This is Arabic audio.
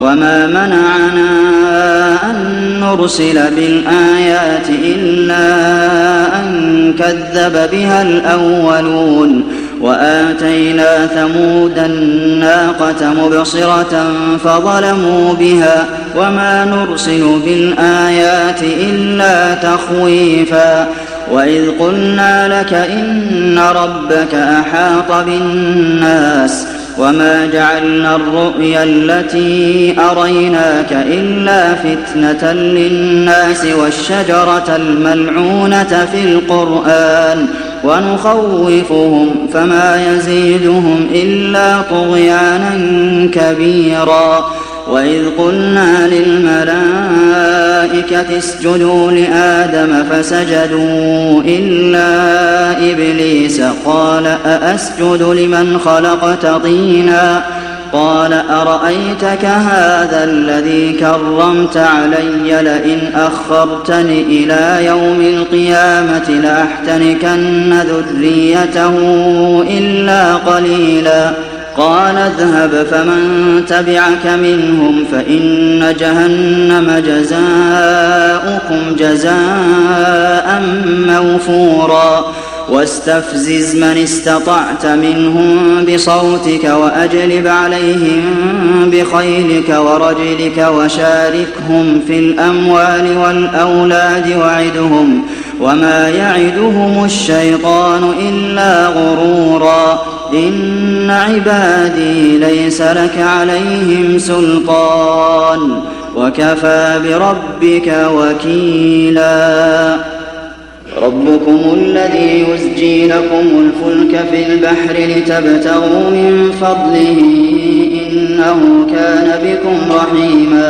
وما منعنا أن نرسل بالآيات إلا أن كذب بها الأولون وآتينا ثمود الناقة مبصرة فظلموا بها وما نرسل بالآيات إلا تخويفا وإذ قلنا لك إن ربك أحاط بالناس وما جعلنا الرؤيا التي أريناك إلا فتنة للناس والشجرة الملعونة في القرآن ونخوفهم فما يزيدهم إلا طغيانا كبيرا وإذ قلنا للملائكة اسجدوا لآدم فسجدوا إلا إبليس قال أأسجد لمن خلقت طينا قال أرأيتك هذا الذي كرمت علي لئن أخرتني إلى يوم القيامة لأحتنكن ذريته إلا قليلا قال اذهب فمن تبعك منهم فإن جهنم جزاؤكم جزاء موفورا واستفزز من استطعت منهم بصوتك وأجلب عليهم بخيلك ورجلك وشاركهم في الأموال والأولاد وعدهم وما يعدهم الشيطان إلا غرورا إن عبادي ليس لك عليهم سلطان وكفى بربك وكيلا ربكم الذي يزجي لكم الفلك في البحر لتبتغوا من فضله إنه كان بكم رحيما